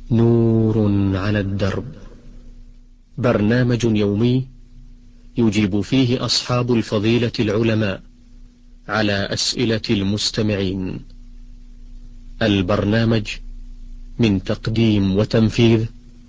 نور على الدرب، برنامج يومي يجيب فيه أصحاب الفضيلة العلماء على أسئلة المستمعين. البرنامج من تقديم وتنفيذ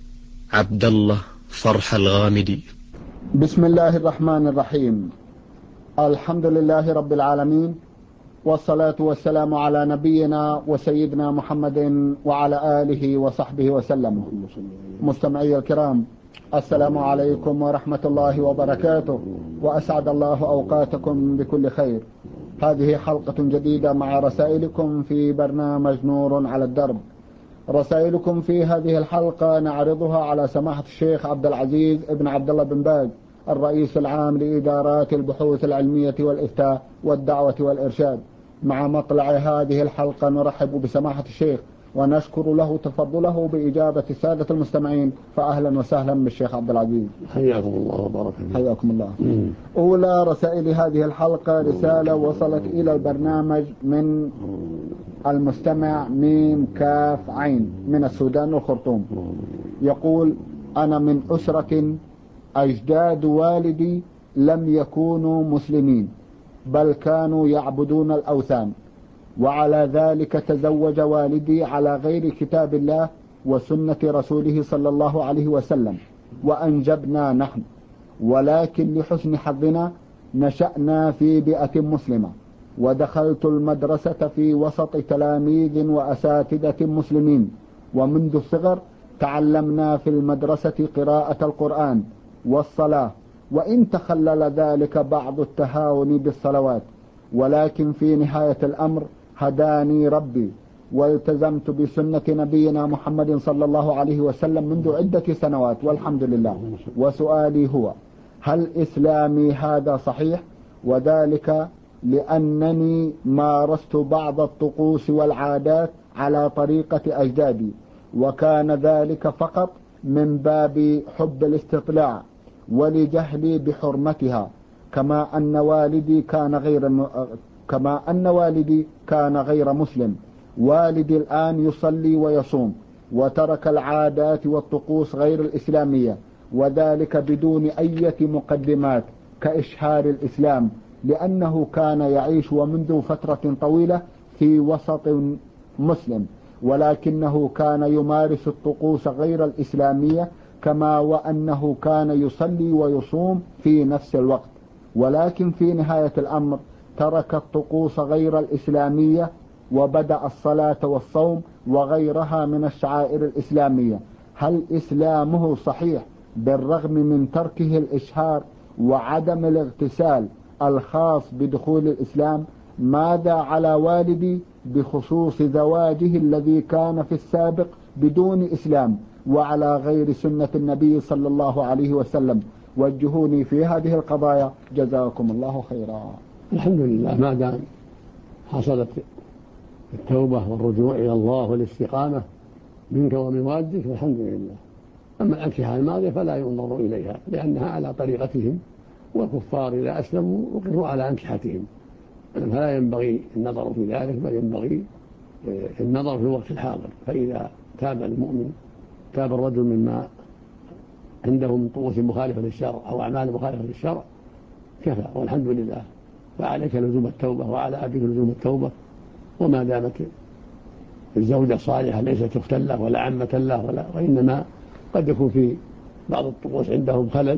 عبد الله فرح الغامدي. بسم الله الرحمن الرحيم. الحمد لله رب العالمين، والصلاة والسلام على نبينا وسيدنا محمد وعلى آله وصحبه وسلم. مستمعي الكرام، السلام عليكم ورحمة الله وبركاته، وأسعد الله أوقاتكم بكل خير. هذه حلقة جديدة مع رسائلكم في برنامج نور على الدرب. رسائلكم في هذه الحلقة نعرضها على سماحة الشيخ عبد العزيز ابن عبد الله بن باز، الرئيس العام لإدارات البحوث العلمية والإفتاء والدعوة والإرشاد. مع مطلع هذه الحلقة نرحب بسماحة الشيخ ونشكر له تفضله بإجابة السادة المستمعين، فأهلا وسهلا بالشيخ عبد العزيز. حياكم الله وبارك فيكم. حياكم الله. أولى رسائل هذه الحلقة رسالة وصلت إلى البرنامج من المستمع ميم كاف عين من السودان والخرطوم. يقول: أنا من أسرة أجداد والدي لم يكونوا مسلمين، بل كانوا يعبدون الأوثان، وعلى ذلك تزوج والدي على غير كتاب الله وسنة رسوله صلى الله عليه وسلم، وأنجبنا نحن، ولكن لحسن حظنا نشأنا في بيئة مسلمة، ودخلت المدرسة في وسط تلاميذ وأساتذة مسلمين، ومنذ الصغر تعلمنا في المدرسة قراءة القرآن والصلاة، وإن تخلل ذلك بعض التهاون بالصلوات، ولكن في نهاية الأمر هداني ربي والتزمت بسنة نبينا محمد صلى الله عليه وسلم منذ عدة سنوات والحمد لله. وسؤالي هو: هل إسلامي هذا صحيح؟ وذلك لأنني مارست بعض الطقوس والعادات على طريقة أجدادي، وكان ذلك فقط من باب حب الاستطلاع ولجهلي بحرمتها، كما أن والدي كان غير مسلم. والدي الآن يصلي ويصوم وترك العادات والطقوس غير الإسلامية، وذلك بدون أي مقدمات كإشهار الإسلام، لأنه كان يعيش ومنذ فترة طويلة في وسط مسلم، ولكنه كان يمارس الطقوس غير الإسلامية، كما وأنه كان يصلي ويصوم في نفس الوقت، ولكن في نهاية الأمر ترك الطقوس غير الإسلامية وبدأ الصلاة والصوم وغيرها من الشعائر الإسلامية. هل إسلامه صحيح بالرغم من تركه الإشهار وعدم الاغتسال الخاص بدخول الإسلام؟ ماذا على والدي بخصوص زواجه الذي كان في السابق بدون إسلام وعلى غير سنة النبي صلى الله عليه وسلم؟ وجهوني في هذه القضايا جزاكم الله خيرا. الحمد لله، ما دام حصلت التوبة والرجوع إلى الله والاستقامة منك ومن والدك فالحمد لله. أما الأنكحة الماضية فلا ينظر إليها، لأنها على طريقتهم، والكفار إذا أسلموا أقروا على أنكحتهم، فلا ينبغي النظر في ذلك، بل ينبغي النظر في الوقت الحاضر. فإذا تاب المؤمن، تاب الرجل مما عنده من طقوس مخالفة للشرع أو أعمال مخالفة للشرع كفى والحمد لله. فعليك لزوم التوبة وعلى أبيك لزوم التوبة، وما دامت الزوجة صالحة ليست أختا له ولا عمة له وإنما قد يكون في بعض الطقوس عندهم خلل،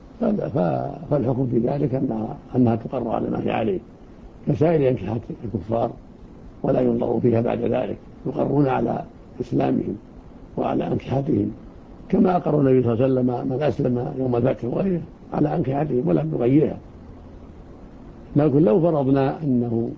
فالحكم في ذلك أنها تقر على ما هي عليه كسائر أنكحة الكفار، ولا ينظر فيها بعد ذلك، يقرون على إسلامهم وعلى أنكحتهم، كما أقر النبي صلى الله عليه وسلم من أسلم يوم الفتح وغيره على أنكحتهم ولم يغيرها. لكن لو فرضنا أنه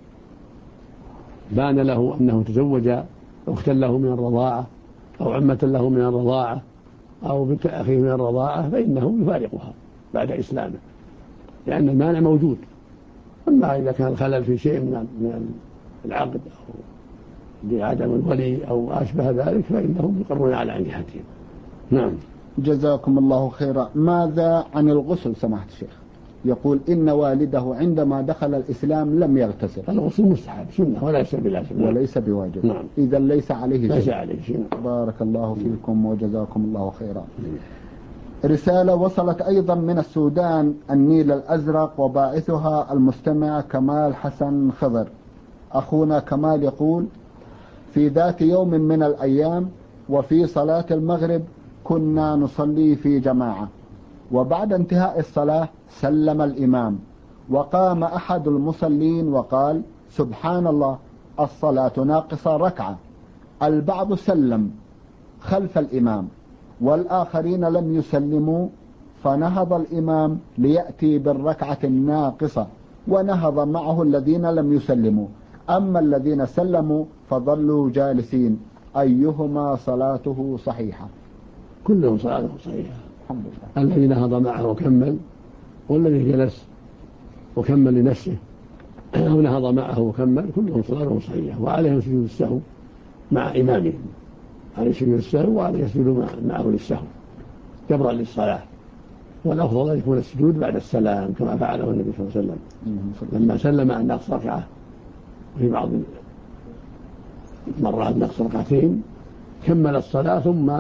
بان له أنه تزوج أختا له من الرضاعة أو عمة له من الرضاعة أو بنت أخيه من الرضاعة، فإنه يفارقها بعد إسلامه، لأن المانع موجود. أما إذا كان الخلل في شيء من العقد أو بعدم الولي أو أشبه ذلك فإنهم يقرون على أنكحتهم. نعم. جزاكم الله خيرا. ماذا عن الغسل سماحة الشيخ؟ يقول إن والده عندما دخل الإسلام لم يغتسل. الغسل مستحب سنة وليس بلازم وليس بواجب. نعم. إذا ليس عليه شيء. ليس عليه شيء. بارك الله فيكم وجزاكم الله خيرا. رسالة وصلت أيضا من السودان النيل الأزرق وباعثها المستمع كمال حسن خضر. أخونا كمال يقول: في ذات يوم من الأيام وفي صلاة المغرب كنا نصلي في جماعة، وبعد انتهاء الصلاة سلم الإمام، وقام أحد المصلين وقال: سبحان الله، الصلاة ناقصة ركعة. البعض سلم خلف الإمام والآخرين لم يسلموا، فنهض الإمام ليأتي بالركعة الناقصة ونهض معه الذين لم يسلموا، أما الذين سلموا فظلوا جالسين، أيهما صلاته صحيحة؟ كلهم صلاته صحيحة الحمد لله. الذي نهض معه وكمل، والذي جلس وكمل لنفسه أو نهض معه وكمل، كلهم صلاته صحيحة، وعليهم سجود السهو مع إمامهم، عليه سجود السهو وعليه يسجد معه للسهو جبرا للصلاة، والأفضل أن يكون السجود بعد السلام كما فعله النبي صلى الله عليه وسلم لما سلم عن نقص ركعة، وفي بعض مرات نقص ركعتين كمل الصلاة ثم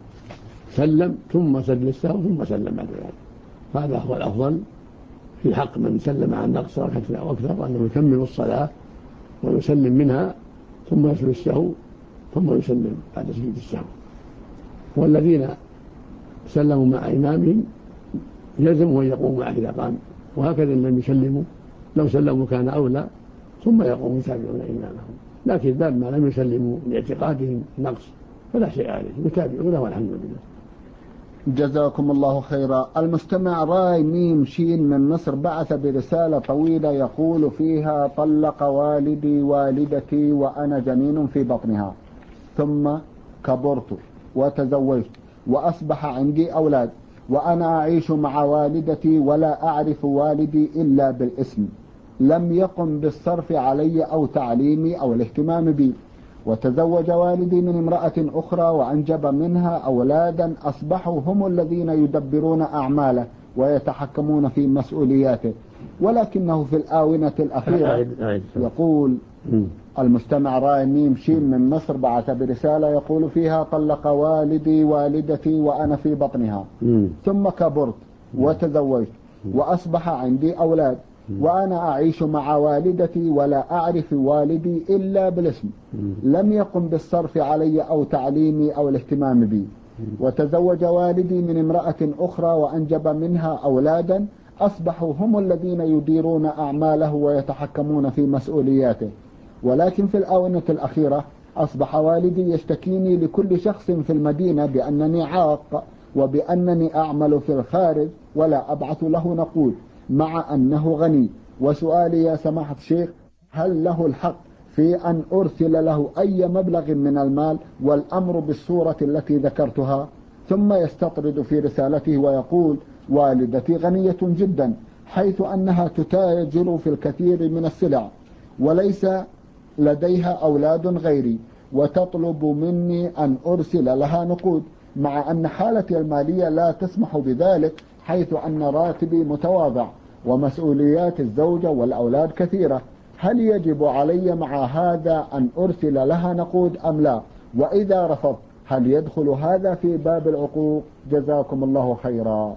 سلم ثم سجد السهو ثم سلم بعد ذلك. هذا هو الأفضل في حق من سلم عن نقص ركعة أو أكثر، أنه يكمل الصلاة ويسلم منها ثم يسجد السهو ثم يسلم بعد سجود السهو. والذين سلموا مع إمامهم يلزمه أن يقوموا معه إذا قام، وهكذا إن لم يسلموا لو سلموا كان أولى، ثم يقوموا يتابعون إمامهم. لكن باب ما لم يسلموا لاعتقادهم نقص فلا شيء عليه، يتابعونه والحمد لله. جزاكم الله خيرا. المستمع راي ميم شين من مصر بعث برسالة طويلة يقول فيها: طلق والدي والدتي وأنا جنين في بطنها، ثم كبرت وتزوجت وأصبح عندي أولاد، وأنا أعيش مع والدتي ولا أعرف والدي إلا بالاسم، لم يقم بالصرف علي أو تعليمي أو الاهتمام بي، وتزوج والدي من امرأة أخرى وأنجب منها أولادا أصبحوا هم الذين يدبرون أعماله ويتحكمون في مسؤولياته، ولكنه في الآونة الأخيرة يقول المستمع راي ميم شين من مصر بعث برسالة يقول فيها: طلق والدي والدتي وأنا في بطنها، ثم كبرت وتزوجت وأصبح عندي أولاد، وأنا أعيش مع والدتي ولا أعرف والدي إلا بالاسم، لم يقم بالصرف علي أو تعليمي أو الاهتمام بي، وتزوج والدي من امرأة أخرى وأنجب منها أولادا أصبحوا هم الذين يديرون أعماله ويتحكمون في مسؤولياته، ولكن في الآونة الأخيرة أصبح والدي يشتكيني لكل شخص في المدينة بأنني عاق وبأنني أعمل في الخارج ولا أبعث له نقود مع أنه غني. وسؤالي يا سماحة الشيخ: هل له الحق في أن أرسل له أي مبلغ من المال والأمر بالصورة التي ذكرتها؟ ثم يستطرد في رسالته ويقول: والدتي غنية جدا حيث أنها تتاجر في الكثير من السلع وليس لديها أولاد غيري، وتطلب مني أن أرسل لها نقود مع أن حالتي المالية لا تسمح بذلك، حيث أن راتبي متواضع ومسؤوليات الزوجة والأولاد كثيرة. هل يجب علي مع هذا أن أرسل لها نقود أم لا؟ وإذا رفضت هل يدخل هذا في باب العقوق؟ جزاكم الله خيرا.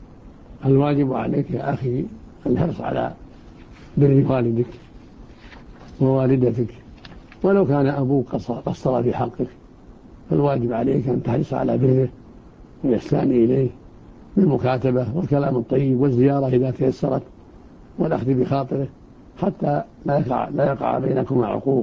الواجب عليك يا أخي الحرص على بر والدك ووالدتك، ولو كان أبوك قصر في حقك، فالواجب عليك أن تحرص على بره والإحسان إليه بالمكاتبة والكلام الطيب والزيارة إذا تيسرت والأخذ بخاطره حتى لا يقع بينكما عقوق.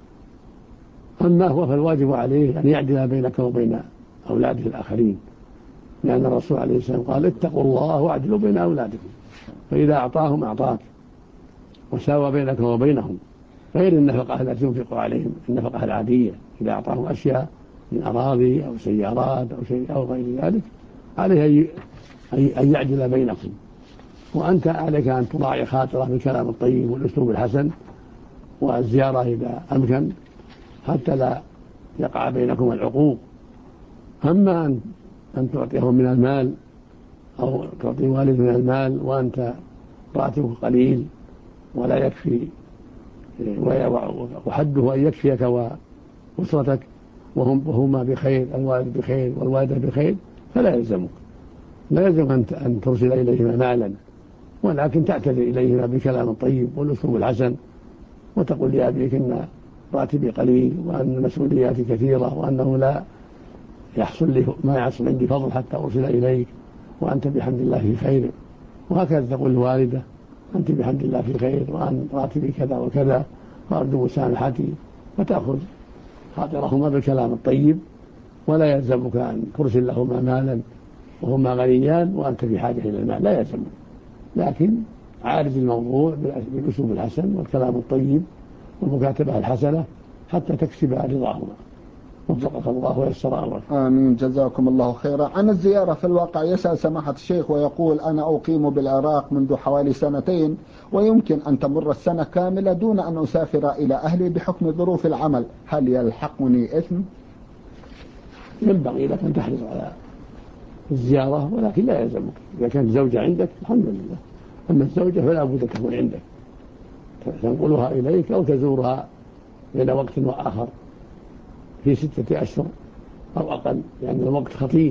أما هو فالواجب عليه أن يعدل بينك وبين أولاده الآخرين، لأن الرسول عليه السلام قال: اتقوا الله واعدلوا بين أولادكم، فإذا أعطاهم أعطاك وساوى بينك وبينهم، غير النفقة التي تنفق عليهم النفقة العادية. إذا أعطاهم أشياء من أراضي أو سيارات أو شيء أو غير ذلك عليه أن يعدل بينكم، وأنت عليك أن تراعي خاطره بالكلام الطيب والأسلوب الحسن والزيارة إذا أمكن حتى لا يقع بينكم العقوق. أما أن تعطيهم من المال أو تعطي والد من المال وأنت راتبك قليل ولا يكفي، وحده أن يكفيك وأسرتك وهما بخير، الوالد بخير والوالدة بخير، فلا يلزمك أن ترسل إليهما مالا، ولكن تعتذر إليهما بكلام طيب والأسلوب الحسن، وتقول لأبيك إن راتبي قليل وأن مسؤولياتي كثيرة وأنه لا يحصل لي ما يحصل عندي فضل حتى أرسل إليك، وأنت بحمد الله في خير. وهكذا تقول الوالدة أنت بحمد الله في خير وأن راتبي كذا وكذا وأرجو مسامحتي، فتأخذ خاطرهما بالكلام الطيب، ولا يلزمك أن ترسل لهما مالا وهما غنيان وأنت في حاجة إلى المال، لا يلزمك، لكن عالج الموضوع بالأسلوب الحسن والكلام الطيب والمكاتبة الحسنة حتى تكسب رضاهما. وفقك الله ويسر أمرك. آمين، جزاكم الله خيرا. عن الزيارة في الواقع يسأل سماحة الشيخ ويقول: أنا أقيم بالعراق منذ حوالي 2 ويمكن أن تمر السنة كاملة دون أن أسافر إلى أهلي بحكم ظروف العمل، هل يلحقني إثم؟ ينبغي لك أن تحرص على الزيارة، ولكن لا يلزمك. إذا كانت زوجة عندك الحمد لله، أما الزوجة فلا بد تكون عندك، تنقلها إليك أو تزورها بين وقت وآخر في 6 أشهر أو أقل، لأن الوقت خطير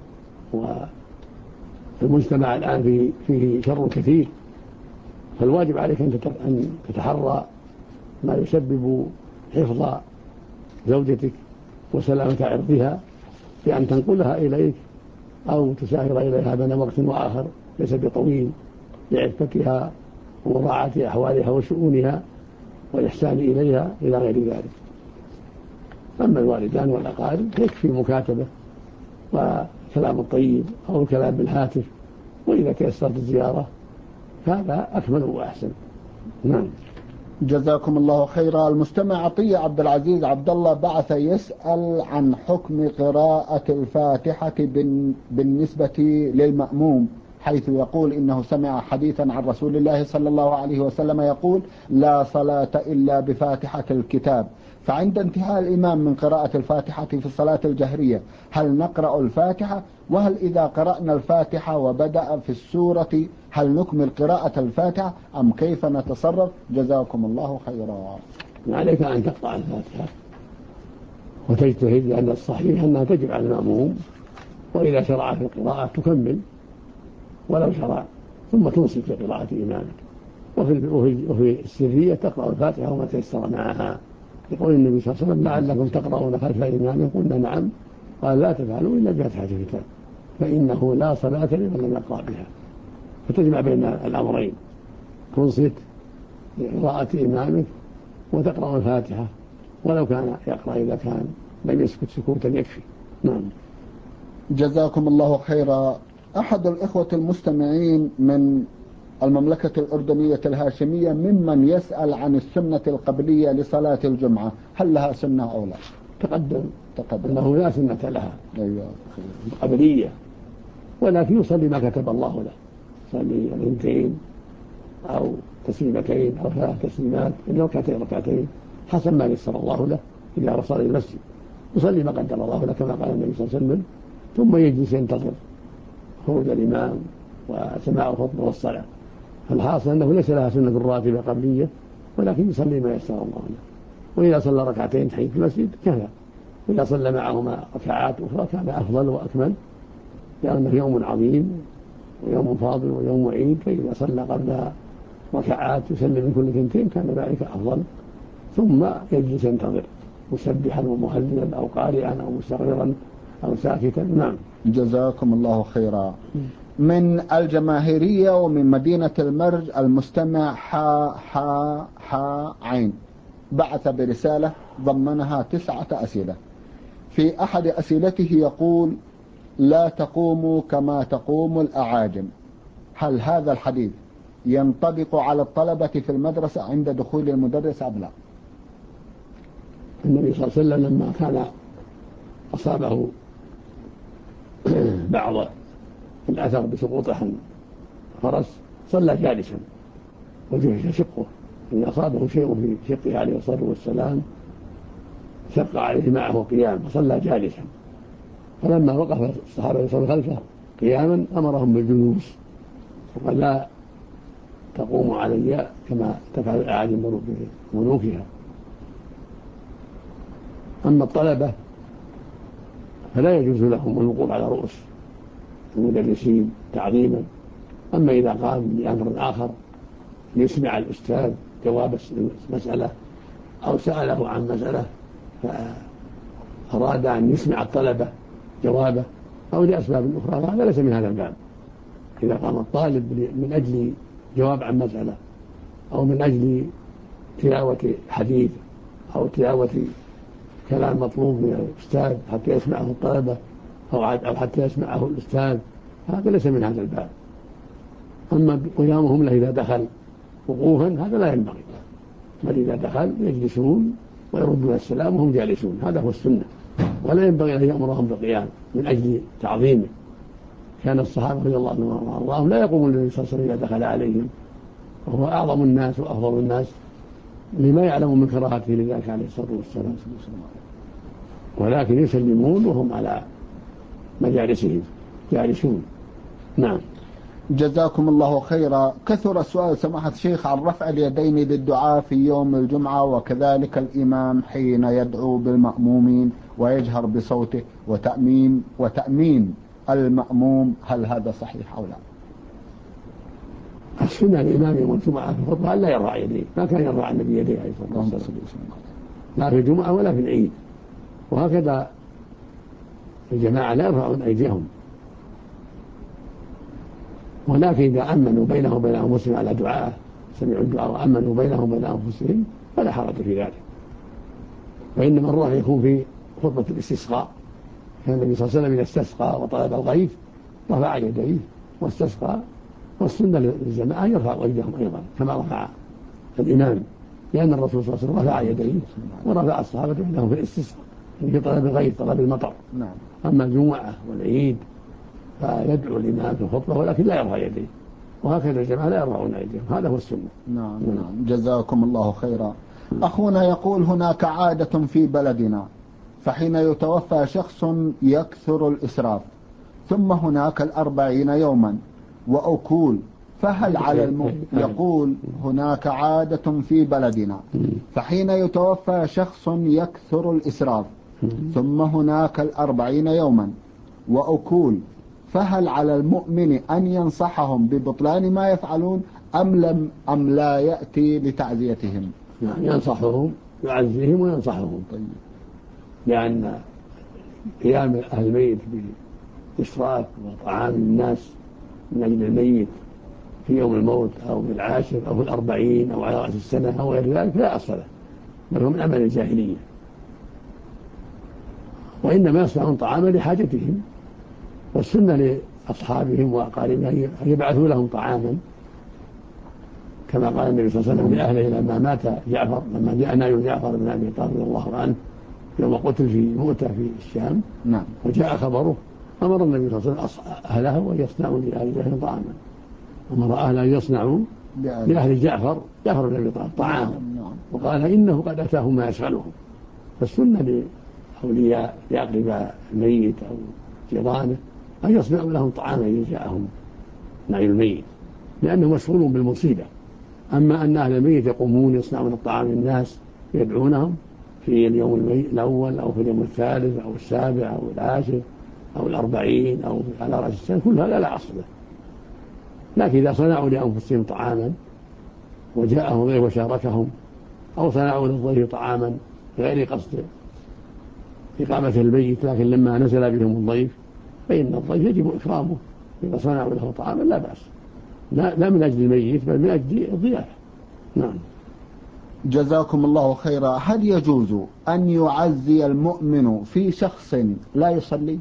والمجتمع الآن فيه شر كثير، فالواجب عليك أن تتحرى ما يسبب حفظ زوجتك وسلامة عرضها بأن تنقلها إليك أو تسافر إليها بين وقت وآخر ليس بطويل لعفتها ومراعاة أحوالها وشؤونها والإحسان إليها إلى غير ذلك. أما الوالدان والأقارب يكفي مكاتبة وكلام الطيب أو الكلام بالهاتف، وإذا تيسرت الزيارة هذا أكمل وأحسن. نعم. جزاكم الله خيرا. المستمع عطية عبد العزيز عبد الله بعث يسأل عن حكم قراءة الفاتحة بالنسبة للمأموم، حيث يقول إنه سمع حديثا عن رسول الله صلى الله عليه وسلم يقول: لا صلاة إلا بفاتحة الكتاب، فعند انتهاء الإمام من قراءة الفاتحة في الصلاة الجهرية هل نقرأ الفاتحة؟ وهل إذا قرأنا الفاتحة وبدأ في السورة هل نكمل قراءة الفاتحة أم كيف نتصرف؟ جزاكم الله خيرا. عليك أن تقرأ الفاتحة وتجتهد، لأن الصحيح أنها تجب على المأموم، وإذا شرع في القراءة تكمل ولو شرع، ثم تنصت في قراءة إمامك. وفي السرية تقرأ الفاتحة وما تيسر معها. يقول النبي صلى الله عليه وسلم: لعلكم تقرؤون خلف إمامكم. قلنا: نعم. قال: لا تفعلوا إلا بفاتحة الكتاب، فإنه لا صلاة لمن لم يقرأ بها. فتجمع بين الأمرين، تنصت لقراءة إمامك وتقرأ الفاتحة، ولو كان يقرأ إذا كان لم يسكت سكوتا يكفي. نعم. جزاكم الله خيرا. أحد الإخوة المستمعين من المملكة الأردنية الهاشمية ممن يسأل عن السنة القبلية لصلاة الجمعة، هل لها سنة أو لا؟ تقدم أنه لا سنة لها. أيوة. قبلية، ولكن يصلي ما كتب الله له، يصلي 2 أو تسليمتين أو 3 تسليمات، إنه ركعتين حسب ما يسر الله له. إذا وصل إلى المسجد يصلي ما قدر الله له كما قال النبي صلى الله عليه وسلم، ثم يجلس ينتظر خروج الإمام وسماع الخطبة والصلاة. فالحاصل أنه ليس لها سنة راتبة قبلية، ولكن يصلي ما يسر الله له. وإذا صلى 2 تحية في المسجد كفى، وإذا صلى معهما ركعات أخرى كان أفضل وأكمل، لأنه يوم عظيم ويوم فاضل ويوم عيد، فإذا صلى قبل ركعات يسلم من كل 2 كان ذلك أفضل، ثم يجلس ينتظر مسبحا ومهللا أو قارئا أو مستغفرا أو ساكتا. نعم. جزاكم الله خيرا. من الجماهيرية ومن مدينة المرج المستمع عين بعث برسالة ضمنها 9 أسئلة. في أحد أسئلته يقول: لا تقوموا كما تقوم الأعاجم، هل هذا الحديث ينطبق على الطلبة في المدرسة عند دخول المدرس أم لا؟ النبي صلى الله عليه وسلم لما كان أصابه بعض الأثر بسقوط فرس صلى جالسا وجهش شقه، إن أصابه شيء في شقه عليه الصلاة والسلام شق عليه معه قيام فصلى جالسا، فلما وقف الصحابة يصلون خلفه قياما أمرهم بالجلوس، وقال: لا تقوم علي كما تفعل الأعاجم ملوكها. أما الطلبة فلا يجوز لهم الوقوف على رؤوس المدرسين تعظيما. أما إذا قام بأمر آخر ليسمع الأستاذ جواب مسألة أو سأله عن مسألة فأراد أن يسمع الطلبة جوابه أو لأسباب أخرى، هذا ليس من هذا الباب. إذا قام الطالب من أجل جواب عن مسألة أو من أجل تلاوة حديث أو تلاوة كلام مطلوب من الأستاذ حتى يسمعه الطلبة أو حتى يسمعه الأستاذ، هذا ليس من هذا الباب. أما قيامهم له إذا دخل وقوفا هذا لا ينبغي، بل إذا دخل يجلسون ويردون السلام وهم جالسون، هذا هو السنة. ولا ينبغي أن يأمرهم بالقيام من أجل تعظيمه. كان الصحابة رضي الله عنهم وأرضاهم لا يقومون للنبي صلى الله عليه وسلم إذا دخل عليهم، وهو أعظم الناس وأفضل الناس لما يعلم من كراهته لذلك عليه الصلاة والسلام، ولكن يسلمون وهم على مجالسهم جالسون. نعم. جزاكم الله خيرا. كثر السؤال سماحة الشيخ عن رفع اليدين للدعاء في يوم الجمعة، وكذلك الإمام حين يدعو بالمأمومين ويجهر بصوته وتأمين المأموم، هل هذا صحيح أو لا؟ السنة الإمام يوم الجمعة في الخطبة لا يرفع يديه، ما كان يرفع النبي يديه عليه الصلاة والسلام لا في الجمعة ولا في العيد. وهكذا الجماعة لا يرفعون أيديهم، ولكن إذا أمنوا بينهم وبين أنفسهم على دعاء، سمعوا الدعاء وأمنوا بينهم وبين أنفسهم فلا حرج في ذلك. وإنما الرفع يكون في خطبة الاستسقاء. كان النبي صلى الله عليه وسلم إذا استسقى وطلب الغيث رفع يديه واستسقى، والسنة للجماعة يرفع أيديهم أيضا كما رفع الإمام، لأن الرسول صلى الله عليه وسلم رفع يديه ورفع الصحابة يدهم في الاستسقاء في طلب الغيث طلب المطر. أما الجمعة والعيد فيدعو الإمام في الخطبة ولكن لا يرفع يديه، وهكذا الجماعة لا يرفعون أيديهم، هذا هو السنة. نعم. جزاكم الله خيرا. أخونا يقول هناك عادة في بلدنا، فحين يتوفى شخص يكثر الإسراف، ثم هناك 40 يوما وأكول، فهل على يقول هناك عادة في بلدنا، فحين يتوفى شخص يكثر الإسراف ثم هناك 40 يوما وأكول، فهل على المؤمن أن ينصحهم ببطلان ما يفعلون أم لا يأتي لتعزيتهم؟ ينصحهم، يعزيهم وينصحهم. طيب. لأن قيام أهل الميت بإسراف وطعام الناس من أجل الميت في يوم الموت أو في العاشر أو في 40 أو على رأس السنة أو غير ذلك لا أصل له، بل هو من عمل الجاهلية. وإنما يصنعون طعاما لحاجتهم، والسنة لأصحابهم وأقاربهم أن يبعثوا لهم طعاما، كما قال النبي صلى الله عليه وسلم لأهله لما مات جعفر، لما جاء نبي جعفر بن أبي طالب رضي الله عنه يوم قتل في مؤتة في الشام. نعم. وجاء خبره، أمر النبي صلى الله عليه وسلم أهله أن يصنعوا لأهله طعاما، أمر أهله أن يصنعوا لأهل جعفر بن أبي طالب طعاما، وقال إنه قد أتاهم ما يشغلهم. فالسنة لأولياء لأقرباء الميت أو جيرانه أن يصنعوا لهم طعاما إذا جاءهم نعي الميت، لأنه مشغول بالمصيبة. أما أن أهل الميت يقومون يصنعون الطعام للناس يدعونهم في اليوم الأول أو في اليوم الثالث أو السابع أو العاشر أو 40 أو على رأس السنة، كل هذا لا أصل له. لكن إذا صنعوا لأنفسهم طعاما وجاءهم ضيف وشاركهم، أو صنعوا للضيف طعاما غير قصد إقامة الميت، لكن لما نزل بهم الضيف فإن الضيف يجب إكرامه، إذا صنعوا له طعاما لا بأس، لا من أجل الميت بل من أجل الضيافة. نعم. جزاكم الله خيرا. هل يجوز أن يعزي المؤمن في شخص لا يصلي؟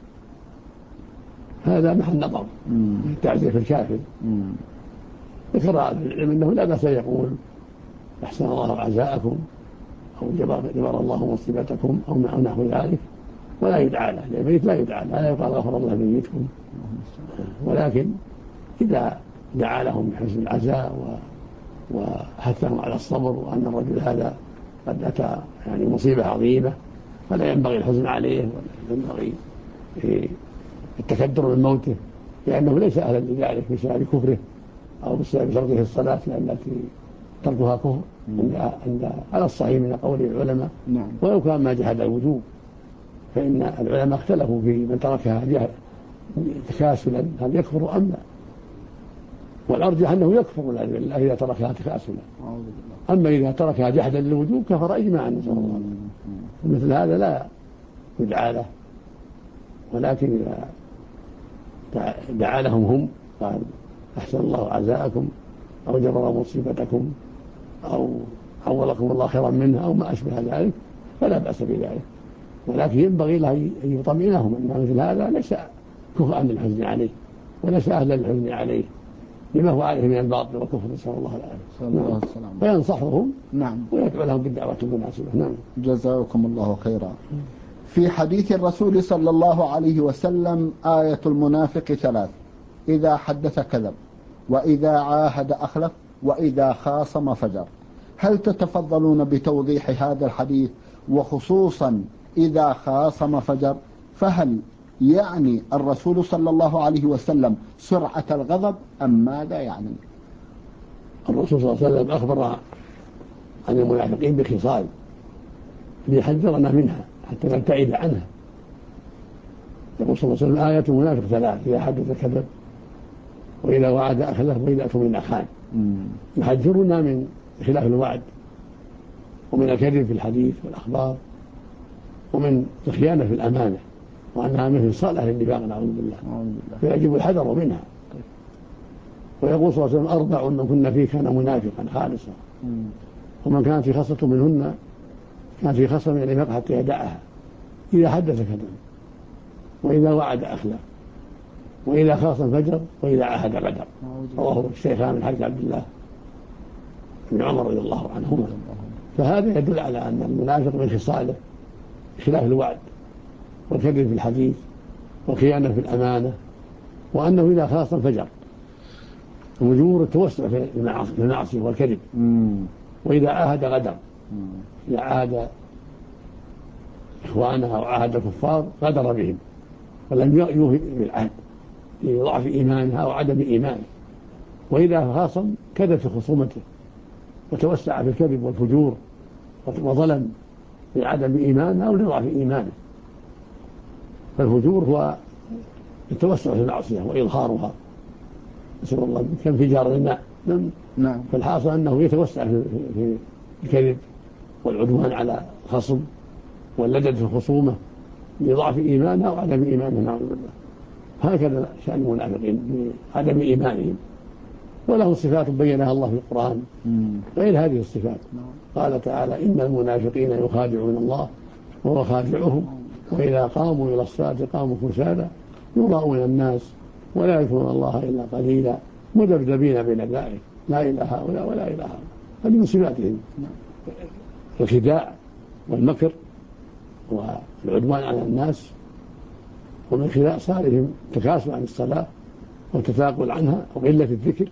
هذا محل نظر، التعزية في الكافر. ذكر العلم أنه لا بأس يقول أحسن الله عزاءكم أو جبر الله مصيبتكم أو نحو ذلك، ولا يدعى له، الميت لا يدعى له، لا يقال غفر الله ميتكم. ولكن إذا دعا لهم بحسن العزاء وحثهم على الصبر، وأن الرجل هذا قد أتى يعني مصيبة عظيمة فلا ينبغي الحزن عليه ولا ينبغي التكدر من موته، لأنه ليس أهلا لذلك بسبب كفره أو بسبب تركه الصلاة التي تركها كفر على الصحيح من قول العلماء. نعم. ولو كان ما جحد الوجوب، فإن العلماء اختلفوا في من تركها تكاسلا هل يكفر أم لا، والأرجح أنه يكفر والعياذ بالله إذا تركها تكاسلا. أما إذا تركها جحدا للوجوب كفر إجماعا، نسأل الله العافية. مثل هذا لا يدعى له، ولكن إذا دعا لهم هم قال أحسن الله عزاءكم أو جبر مصيبتكم أو حولكم الله خيرا منها أو ما أشبه ذلك فلا بأس بذلك، ولكن ينبغي له أن يطمئنهم أن مثل هذا ليس كفءا للحزن عليه وليس أهلا للحزن عليه لما هو عليه من الباطل والكفر، نسأل الله العافية. فينصحهم نعم ويدعو لهم بالدعوة المناسبة. نعم. جزاكم الله خيرا. في حديث الرسول صلى الله عليه وسلم آية المنافق 3: إذا حدث كذب، وإذا عاهد أخلف، وإذا خاصم فجر. هل تتفضلون بتوضيح هذا الحديث، وخصوصا إذا خاصم فجر؟ فهل يعني الرسول صلى الله عليه وسلم سرعة الغضب أم ماذا يعني؟ الرسول صلى الله عليه وسلم أخبر عن المنافقين بخصال ليحذرنا منها حتى نبتعد عنها. يقول صلى الله عليه وسلم آية المنافق 3: إذا حدث كذب، وإذا وعد أخلف، وإذا أؤتمن خان. يحذرنا من خلاف الوعد، ومن الكذب في الحديث والأخبار، ومن الخيانة في الأمانة، وأنها مثل صالح للنفاق نعوذ بالله، فيجب الحذر منها. ويقول صلى الله عليه وسلم 4 من كنا فيه كان منافقا خالصا، ومن كانت في خصلة منهن كان في خصلة من النفاق حتى يدعها: إذا حدث كذب، وإذا وعد أخلف، وإذا خاصم فجر، وإذا عاهد غدر. رواه الشيخان من حديث عبد الله بن عمر رضي الله عنهما. فهذا يدل على أن المنافق من خصاله خلاف الوعد، والكذب في الحديث، والخيانة في الأمانة، وأنه إذا خاصم فجر، وجور التوسع في المعصية والكذب. وإذا عاهد غدر، إذا عاهد إخوانه أو عاهد الكفار غدر بهم ولم يوفي بالعهد لضعف إيمانه أو عدم إيمانه. وإذا خاصم كذب في خصومته وتوسع في الكذب والفجور وظلم لعدم إيمانه أو لضعف إيمانه. فالفجور هو التوسع في المعصية وإظهارها، نسأل الله، كانفجار الماء. نعم. فالحاصل أنه يتوسع في الكذب والعدوان على خصم واللدد في الخصومة لضعف إيمانه أو عدم إيمانه نعوذ بالله. هكذا شأن المنافقين بعدم إيمانهم، وله صفات بينها الله في القرآن غير هذه الصفات. قال تعالى: إن المنافقين يخادعون الله وهو خادعهم وإذا قاموا إلى الصلاة قاموا كسالى يراءون الناس ولا يذكرون الله إلا قليلا مذبذبين بين ذلك لا إلى هؤلاء ولا إلى هؤلاء. هذه من صفاتهم الخداع والمكر والعدوان على الناس، ومن خلال صالهم تكاسل عن الصلاة والتثاقل عنها وقلة الذكر،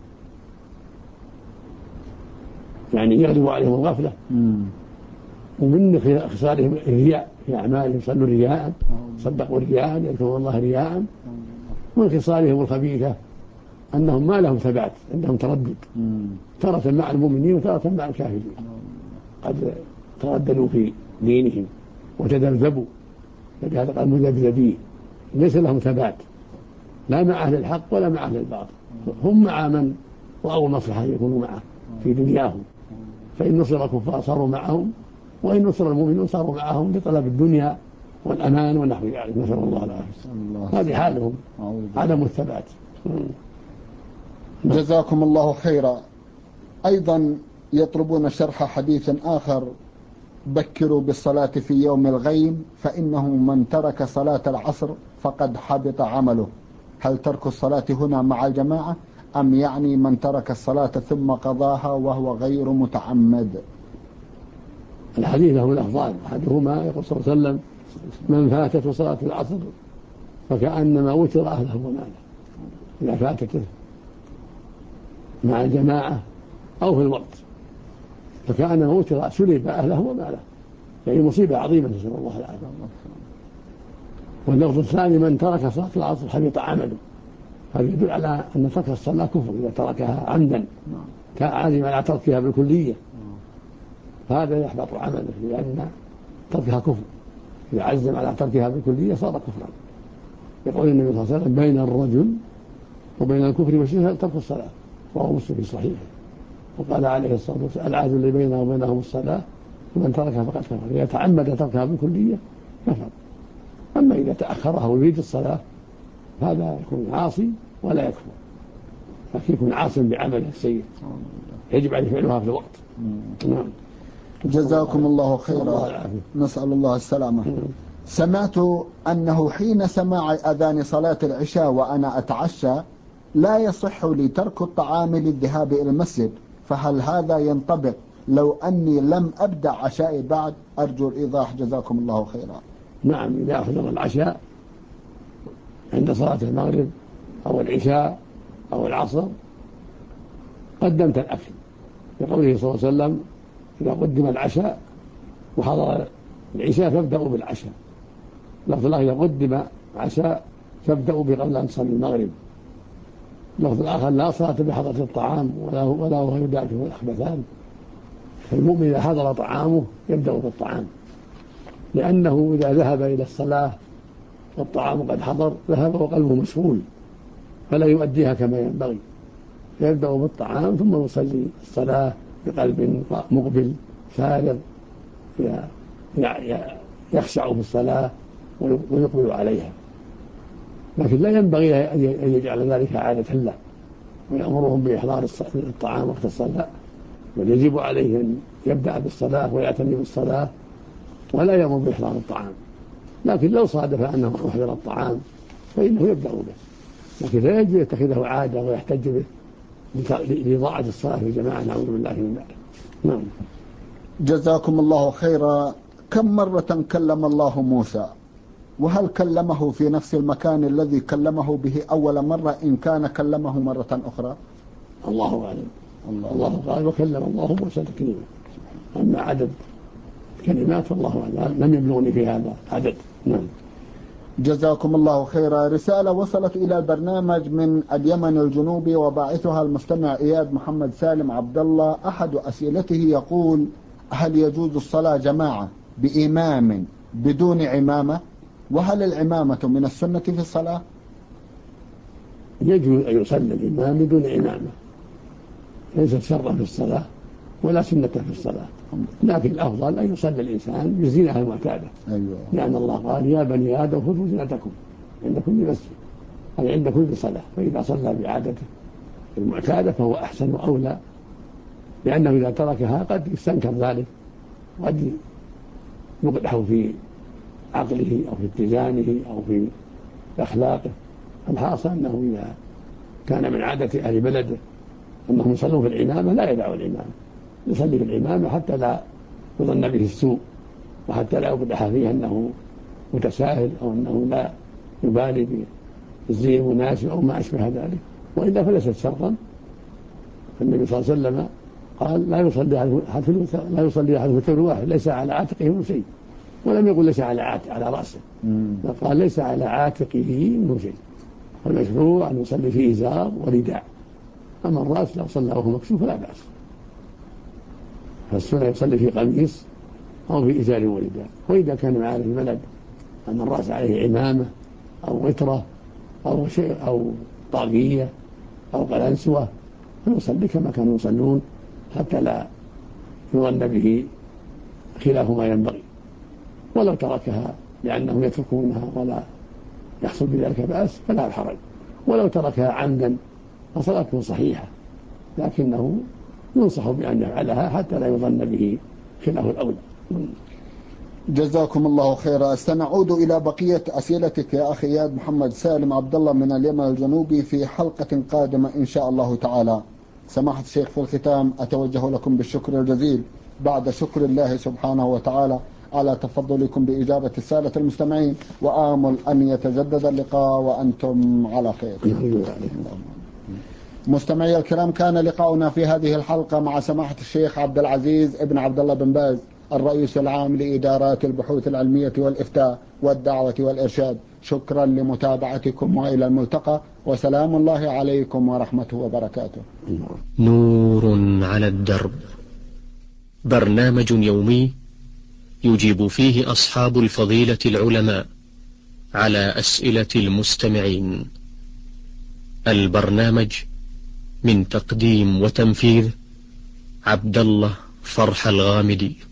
يعني يغلب عليهم الغفلة. ومن خصالهم الرياء في أعمالهم، صلوا رياء، صدقوا رياء، يذكرون الله رياء. ومن خصالهم الخبيثة أنهم ما لهم ثبات، عندهم تردد، تارة مع المؤمنين وتارة مع الكافرين، قد ترددوا في دينهم وتذبذبوا، فلهذا قال مذبذبين، ليس لهم ثبات لا مع أهل الحق ولا مع أهل الباطل، هم مع من رأوا مصلحة يكونوا معه في دنياهم، فإن نصر الكفار صاروا معهم، وإن نصر المؤمنين صاروا معهم لطلب الدنيا والأمان ونحو ذلك، نسأل الله العافية. هذه حالهم، عدم الثبات. جزاكم الله خيرا. أيضا يطلبون شرح حديث آخر: بكروا بالصلاة في يوم الغيم فإنه من ترك صلاة العصر فقد حبط عمله. هل ترك الصلاة هنا مع الجماعة أم يعني من ترك الصلاة ثم قضاها وهو غير متعمد؟ الحديث له لفظان، أحدهما يقول صلى الله عليه وسلم: من فاتته صلاة العصر فكأنما وتر أهله وماله. إذا فاتته مع الجماعة أو في الوقت فكأنما وتر، سلب أهله وماله، يعني مصيبة عظيمة، نسأل الله العافية. واللفظ الثاني: من ترك صلاة العصر حبط عمله. هذا يدل على أن ترك الصلاة كفر إذا تركها عمدا كعازم على تركها بالكلية، هذا يحبط عمله لأن تركها كفر. إذا عزم على تركها بالكلية صار كفرا. يقول النبي صلى الله عليه وسلم: بين الرجل وبين الكفر والشرك ترك الصلاة، وهو مسلم في صحيحه. وقال عليه الصلاة والسلام: العهد الذي بيننا وبينهم الصلاة ومن تركها فقد كفر. إذا تعمد تركها بالكلية كفر. أما إذا تأخرها ويريد الصلاة هذا يكون عاصي ولا يكفر، لكن يكون عاصم بعمله السيء، يجب عليه فعلها في الوقت. نعم. جزاكم الله خيرا. نسأل الله السلامة. سمعت أنه حين سماع أذان صلاة العشاء وأنا أتعشى لا يصح لي ترك الطعام للذهاب إلى المسجد، فهل هذا ينطبق لو أني لم أبدأ عشائي بعد؟ أرجو الإيضاح جزاكم الله خيرا. نعم، إذا أحضر العشاء عند صلاة المغرب أو العشاء أو العصر قدمت الأكل، لقوله صلى الله عليه وسلم: إذا قدم العشاء وحضر العشاء فابدأوا بالعشاء. لفظ الله: إذا قدم عشاء فابدأوا قبل أن تصلي المغرب. لفظ الآخر: لا صلاة بحضرة الطعام ولا هو يدافع الأخبثان. فالمؤمن إذا حضر طعامه يبدأ بالطعام، لأنه إذا ذهب إلى الصلاة والطعام قد حضر ذهب وقلبه مشغول فلا يؤديها كما ينبغي، فيبدأ بالطعام ثم يصلي الصلاة بقلب مقبل فارغ يخشع في الصلاة ويقبل عليها. لكن لا ينبغي أن يجعل ذلك عادة له ويأمرهم بإحضار الطعام وقت الصلاة، بل يجب عليه أن يبدأ بالصلاة ويعتني بالصلاة ولا يأمر بإحضار الطعام. لكن لو صادف أنه أحضر الطعام فإنه يبدأ به، لكن لا يجب يتخذه عادة ويحتج به لإضاعة الصلاة في الجماعة، نعوذ بالله من ذلك. نعم. جزاكم الله خيرا. كم مرة كلم الله موسى؟ وهل كلمه في نفس المكان الذي كلمه به أول مرة إن كان كلمه مرة أخرى؟ الله أعلم. الله قال: وكلم الله موسى تكليما. أما عدد كلمات فالله أعلم، لم يبلغني في هذا عدد. نعم. جزاكم الله خيرا. رسالة وصلت إلى البرنامج من اليمن الجنوبي وباعثها المستمع إياد محمد سالم عبد الله. أحد أسئلته يقول: هل يجوز الصلاة جماعة بإمام بدون عمامة؟ وهل العمامة من السنة في الصلاة؟ يجوز أن يصلي الإمام بدون عمامة، ليست شرطا في الصلاة ولا سنة في الصلاة، لكن الأفضل أن يصلي الإنسان بزينة المعتادة. أيوة. لأن الله قال: يا بني آدم خذوا زينتكم عند كل مسجد، أي عند كل صلاة. فإذا صلى بعادته المعتادة فهو أحسن وأولى، لأنه إذا تركها قد يستنكر ذلك، قد يقدح في عقله أو في اتزانه أو في أخلاقه. الحاصل أنه إذا كان من عادة أهل بلده أنهم يصلون في الإمامة لا يدعوا الإمامة، يصلي في الإمامة حتى لا يظن به السوء، وحتى لا يقدح فيه أنه متساهل أو أنه لا يبالي بالزي المناسب أو ما أشبه ذلك، وإلا فليست شرطا. فالنبي صلى الله عليه وسلم قال: لا يصلي أحد في واحد ليس على عاتقه من شيء، ولم يقل ليس على رأسه، قال: ليس على عاتقه من شيء. فالمشروع أن يصلي في إزار ورداء، أما الرأس لو صلى وهو مكشوف فلا بأس. فالسنة يصلي في قميص أو في إزار ورداء. وإذا كان معه في البلد أن الرأس عليه عمامة أو غترة أو شيء أو طاقية أو قلنسوة فيصلي كما كانوا يصلون حتى لا يظن به خلاف ما ينبغي. ولو تركها لأنهم يتركونها ولا يحصل بذلك بأس فلا حرج، ولو تركها عمدا فصلاته صحيحة، لكنه ينصح بأن يفعلها حتى لا يظن به خلاف الأولى. جزاكم الله خيرا. سنعود إلى بقية أسئلتك يا أخي إياد محمد سالم عبد الله من اليمن الجنوبي في حلقة قادمة إن شاء الله تعالى. سماحة الشيخ، في الختام أتوجه لكم بالشكر الجزيل بعد شكر الله سبحانه وتعالى على تفضلكم بإجابة السادة المستمعين، وآمل أن يتجدد اللقاء وأنتم على خير. مستمعي الكرام، كان لقاؤنا في هذه الحلقة مع سماحة الشيخ عبد العزيز ابن عبد الله بن باز الرئيس العام لإدارات البحوث العلمية والإفتاء والدعوة والإرشاد شكرا لمتابعتكم وإلى الملتقى، وسلام الله عليكم ورحمته وبركاته. نور على الدرب، برنامج يومي يجيب فيه أصحاب الفضيلة العلماء على أسئلة المستمعين. البرنامج من تقديم وتنفيذ عبد الله فرح الغامدي.